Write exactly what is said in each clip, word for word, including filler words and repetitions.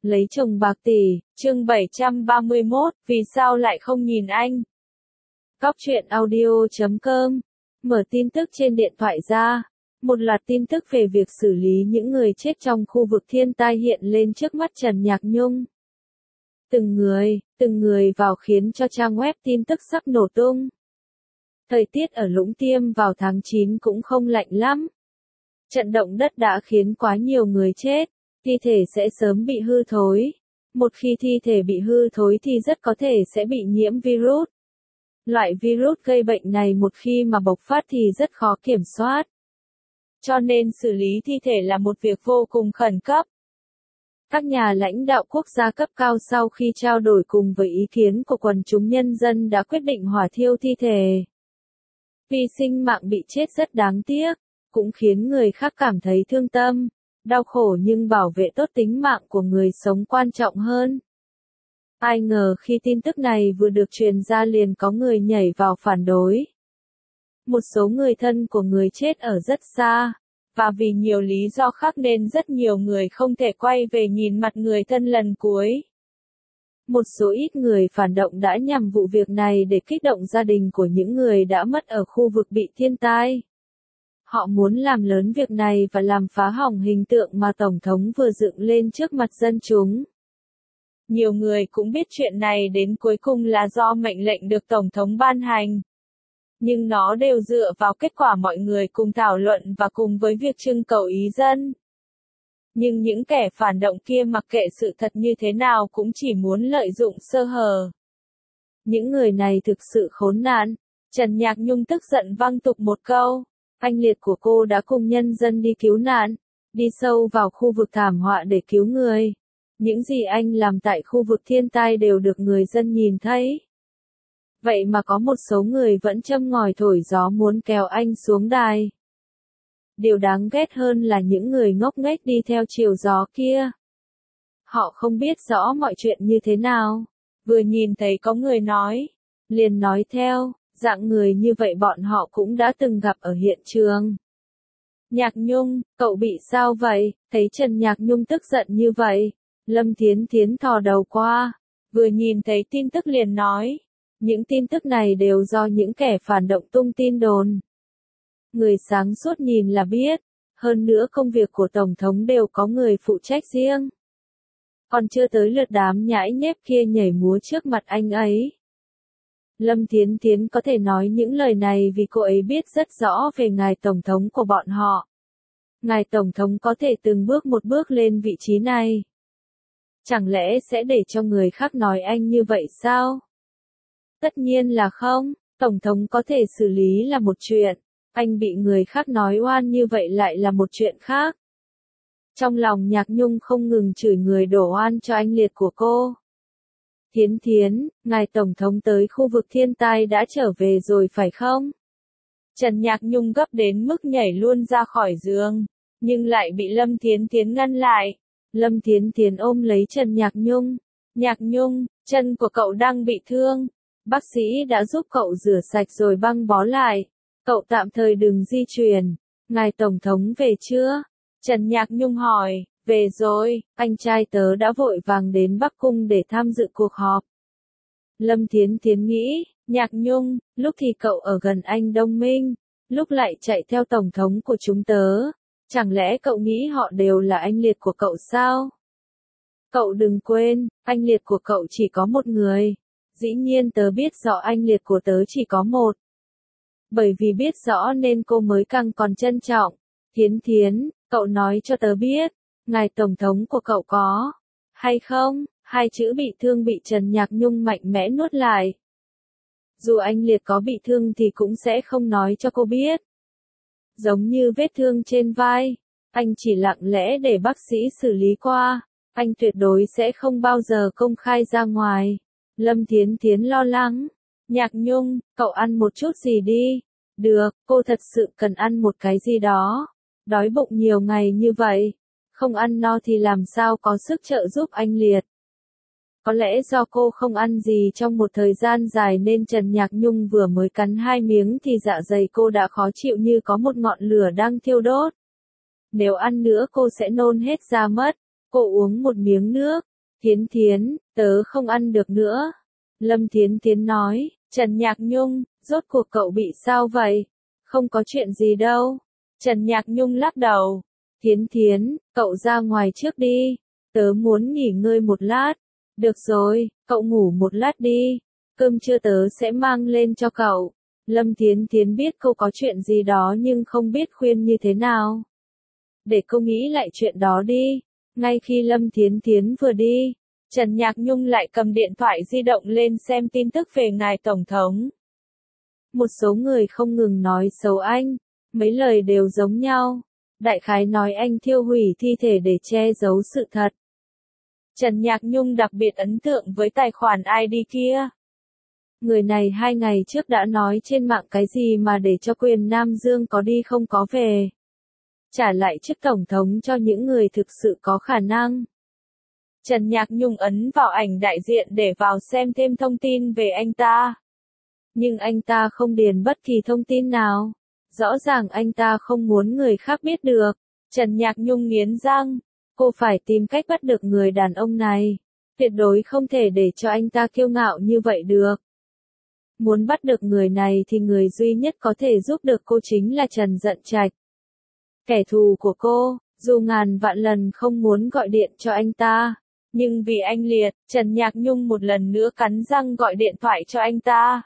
Lấy chồng bạc tỷ, chương bảy trăm ba mươi mốt, vì sao lại không nhìn anh? Cóc truyện audio chấm com. Mở tin tức trên điện thoại ra. Một loạt tin tức về việc xử lý những người chết trong khu vực thiên tai hiện lên trước mắt Trần Nhạc Nhung. Từng người, từng người vào khiến cho trang web tin tức sắp nổ tung. Thời tiết ở Lũng Tiêm vào tháng chín cũng không lạnh lắm. Trận động đất đã khiến quá nhiều người chết, thi thể sẽ sớm bị hư thối. Một khi thi thể bị hư thối thì rất có thể sẽ bị nhiễm virus. Loại virus gây bệnh này một khi mà bộc phát thì rất khó kiểm soát. Cho nên xử lý thi thể là một việc vô cùng khẩn cấp. Các nhà lãnh đạo quốc gia cấp cao sau khi trao đổi cùng với ý kiến của quần chúng nhân dân đã quyết định hỏa thiêu thi thể. Vì sinh mạng bị chết rất đáng tiếc, cũng khiến người khác cảm thấy thương tâm, đau khổ, nhưng bảo vệ tốt tính mạng của người sống quan trọng hơn. Ai ngờ khi tin tức này vừa được truyền ra liền có người nhảy vào phản đối. Một số người thân của người chết ở rất xa, và vì nhiều lý do khác nên rất nhiều người không thể quay về nhìn mặt người thân lần cuối. Một số ít người phản động đã nhằm vụ việc này để kích động gia đình của những người đã mất ở khu vực bị thiên tai. Họ muốn làm lớn việc này và làm phá hỏng hình tượng mà Tổng thống vừa dựng lên trước mặt dân chúng. Nhiều người cũng biết chuyện này đến cuối cùng là do mệnh lệnh được Tổng thống ban hành. Nhưng nó đều dựa vào kết quả mọi người cùng thảo luận và cùng với việc trưng cầu ý dân. Nhưng những kẻ phản động kia mặc kệ sự thật như thế nào cũng chỉ muốn lợi dụng sơ hở. Những người này thực sự khốn nạn. Trần Nhạc Nhung tức giận văng tục một câu. Anh liệt của cô đã cùng nhân dân đi cứu nạn, đi sâu vào khu vực thảm họa để cứu người. Những gì anh làm tại khu vực thiên tai đều được người dân nhìn thấy. Vậy mà có một số người vẫn châm ngòi thổi gió muốn kéo anh xuống đài. Điều đáng ghét hơn là những người ngốc nghếch đi theo chiều gió kia. Họ không biết rõ mọi chuyện như thế nào. Vừa nhìn thấy có người nói, liền nói theo. Dạng người như vậy bọn họ cũng đã từng gặp ở hiện trường. Nhạc Nhung, cậu bị sao vậy? Thấy Trần Nhạc Nhung tức giận như vậy, Lâm Thiến Thiến thò đầu qua, vừa nhìn thấy tin tức liền nói, những tin tức này đều do những kẻ phản động tung tin đồn. Người sáng suốt nhìn là biết, hơn nữa công việc của Tổng thống đều có người phụ trách riêng. Còn chưa tới lượt đám nhãi nhép kia nhảy múa trước mặt anh ấy. Lâm Thiến Thiến có thể nói những lời này vì cô ấy biết rất rõ về ngài Tổng thống của bọn họ. Ngài Tổng thống có thể từng bước một bước lên vị trí này. Chẳng lẽ sẽ để cho người khác nói anh như vậy sao? Tất nhiên là không, Tổng thống có thể xử lý là một chuyện, anh bị người khác nói oan như vậy lại là một chuyện khác. Trong lòng Nhạc Nhung không ngừng chửi người đổ oan cho anh liệt của cô. Thiến Thiến, ngài Tổng thống tới khu vực thiên tai đã trở về rồi phải không? Trần Nhạc Nhung gấp đến mức nhảy luôn ra khỏi giường, nhưng lại bị Lâm Thiến Thiến ngăn lại. Lâm Thiến Thiến ôm lấy Trần Nhạc Nhung. Nhạc Nhung, chân của cậu đang bị thương. Bác sĩ đã giúp cậu rửa sạch rồi băng bó lại. Cậu tạm thời đừng di chuyển. Ngài Tổng thống về chưa? Trần Nhạc Nhung hỏi. Về rồi, anh trai tớ đã vội vàng đến Bắc Cung để tham dự cuộc họp. Lâm Thiến Thiến nghĩ, Nhạc Nhung, lúc thì cậu ở gần anh Đông Minh, lúc lại chạy theo Tổng thống của chúng tớ. Chẳng lẽ cậu nghĩ họ đều là anh liệt của cậu sao? Cậu đừng quên, anh liệt của cậu chỉ có một người. Dĩ nhiên tớ biết rõ anh liệt của tớ chỉ có một. Bởi vì biết rõ nên cô mới càng còn trân trọng. Thiến Thiến, cậu nói cho tớ biết. Ngài Tổng thống của cậu có, hay không? Hai chữ bị thương bị Trần Nhạc Nhung mạnh mẽ nuốt lại. Dù anh liệt có bị thương thì cũng sẽ không nói cho cô biết. Giống như vết thương trên vai, anh chỉ lặng lẽ để bác sĩ xử lý qua, anh tuyệt đối sẽ không bao giờ công khai ra ngoài. Lâm Thiến Thiến lo lắng. Nhạc Nhung, cậu ăn một chút gì đi. Được, cô thật sự cần ăn một cái gì đó. Đói bụng nhiều ngày như vậy. Không ăn no thì làm sao có sức trợ giúp anh liệt. Có lẽ do cô không ăn gì trong một thời gian dài nên Trần Nhạc Nhung vừa mới cắn hai miếng thì dạ dày cô đã khó chịu như có một ngọn lửa đang thiêu đốt. Nếu ăn nữa cô sẽ nôn hết ra mất. Cô uống một miếng nước, Thiến Thiến, tớ không ăn được nữa. Lâm Thiến Thiến nói, Trần Nhạc Nhung, rốt cuộc cậu bị sao vậy? Không có chuyện gì đâu. Trần Nhạc Nhung lắc đầu. Thiến Thiến, cậu ra ngoài trước đi. Tớ muốn nghỉ ngơi một lát. Được rồi, cậu ngủ một lát đi. Cơm trưa tớ sẽ mang lên cho cậu. Lâm Thiến Thiến biết cô có chuyện gì đó nhưng không biết khuyên như thế nào. Để cô nghĩ lại chuyện đó đi. Ngay khi Lâm Thiến Thiến vừa đi, Trần Nhạc Nhung lại cầm điện thoại di động lên xem tin tức về ngài Tổng thống. Một số người không ngừng nói xấu anh, mấy lời đều giống nhau. Đại khái nói anh thiêu hủy thi thể để che giấu sự thật. Trần Nhạc Nhung đặc biệt ấn tượng với tài khoản i đê kia. Người này hai ngày trước đã nói trên mạng cái gì mà để cho quyền Nam Dương có đi không có về. Trả lại chức tổng thống cho những người thực sự có khả năng. Trần Nhạc Nhung ấn vào ảnh đại diện để vào xem thêm thông tin về anh ta. Nhưng anh ta không điền bất kỳ thông tin nào. Rõ ràng anh ta không muốn người khác biết được. Trần Nhạc Nhung nghiến răng. Cô phải tìm cách bắt được người đàn ông này. Tuyệt đối không thể để cho anh ta kiêu ngạo như vậy được. Muốn bắt được người này thì người duy nhất có thể giúp được cô chính là Trần Dận Trạch. Kẻ thù của cô, dù ngàn vạn lần không muốn gọi điện cho anh ta. Nhưng vì anh liệt, Trần Nhạc Nhung một lần nữa cắn răng gọi điện thoại cho anh ta.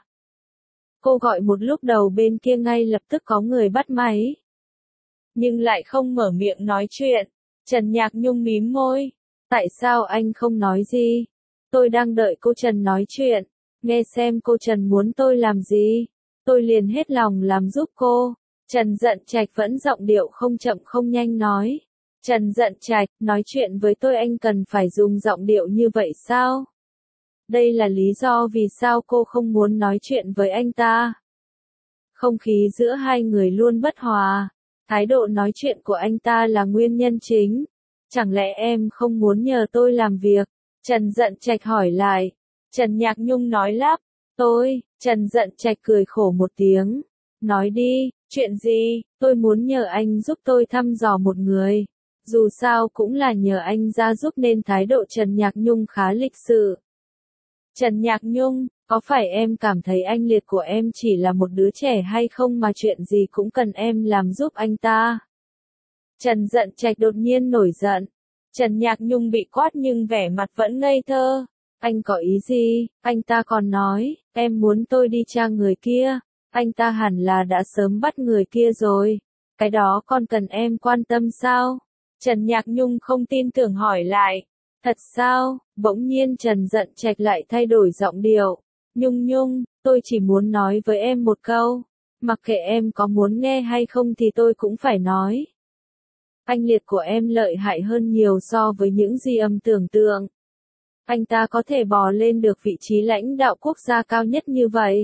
Cô gọi một lúc đầu bên kia ngay lập tức có người bắt máy. Nhưng lại không mở miệng nói chuyện. Trần Nhạc Nhung mím môi. Tại sao anh không nói gì? Tôi đang đợi cô Trần nói chuyện. Nghe xem cô Trần muốn tôi làm gì. Tôi liền hết lòng làm giúp cô. Trần Dận Trạch vẫn giọng điệu không chậm không nhanh nói. Trần Dận Trạch, nói chuyện với tôi anh cần phải dùng giọng điệu như vậy sao? Đây là lý do vì sao cô không muốn nói chuyện với anh ta. Không khí giữa hai người luôn bất hòa. Thái độ nói chuyện của anh ta là nguyên nhân chính. Chẳng lẽ em không muốn nhờ tôi làm việc? Trần Dận Trạch hỏi lại. Trần Nhạc Nhung nói lắp. Tôi, Trần Dận Trạch cười khổ một tiếng. Nói đi, chuyện gì? Tôi muốn nhờ anh giúp tôi thăm dò một người. Dù sao cũng là nhờ anh ra giúp nên thái độ Trần Nhạc Nhung khá lịch sự. Trần Nhạc Nhung, có phải em cảm thấy anh liệt của em chỉ là một đứa trẻ hay không mà chuyện gì cũng cần em làm giúp anh ta? Trần Dận Trạch đột nhiên nổi giận. Trần Nhạc Nhung bị quát nhưng vẻ mặt vẫn ngây thơ. Anh có ý gì? Anh ta còn nói, em muốn tôi đi tra người kia. Anh ta hẳn là đã sớm bắt người kia rồi. Cái đó còn cần em quan tâm sao? Trần Nhạc Nhung không tin tưởng hỏi lại. Thật sao? Bỗng nhiên Trần Dận Trạch lại thay đổi giọng điệu. Nhung Nhung, tôi chỉ muốn nói với em một câu. Mặc kệ em có muốn nghe hay không thì tôi cũng phải nói. Anh liệt của em lợi hại hơn nhiều so với những gì em tưởng tượng. Anh ta có thể bò lên được vị trí lãnh đạo quốc gia cao nhất như vậy.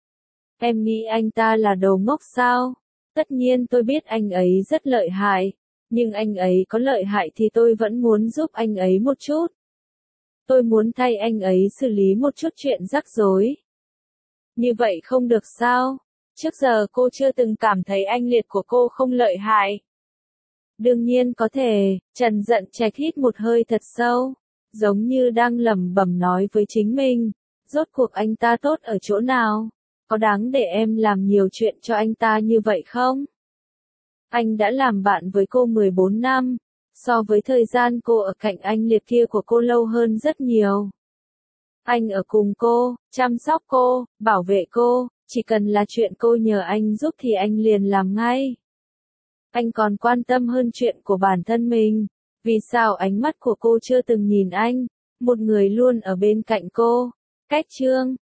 Em nghĩ anh ta là đồ ngốc sao? Tất nhiên tôi biết anh ấy rất lợi hại. Nhưng anh ấy có lợi hại thì tôi vẫn muốn giúp anh ấy một chút. Tôi muốn thay anh ấy xử lý một chút chuyện rắc rối. Như vậy không được sao? Trước giờ cô chưa từng cảm thấy anh liệt của cô không lợi hại. Đương nhiên có thể, Trần Dận Trạch hít một hơi thật sâu. Giống như đang lẩm bẩm nói với chính mình. Rốt cuộc anh ta tốt ở chỗ nào? Có đáng để em làm nhiều chuyện cho anh ta như vậy không? Anh đã làm bạn với cô mười bốn năm, so với thời gian cô ở cạnh anh liệt kia của cô lâu hơn rất nhiều. Anh ở cùng cô, chăm sóc cô, bảo vệ cô, chỉ cần là chuyện cô nhờ anh giúp thì anh liền làm ngay. Anh còn quan tâm hơn chuyện của bản thân mình. Vì sao ánh mắt của cô chưa từng nhìn anh, một người luôn ở bên cạnh cô? Cách chương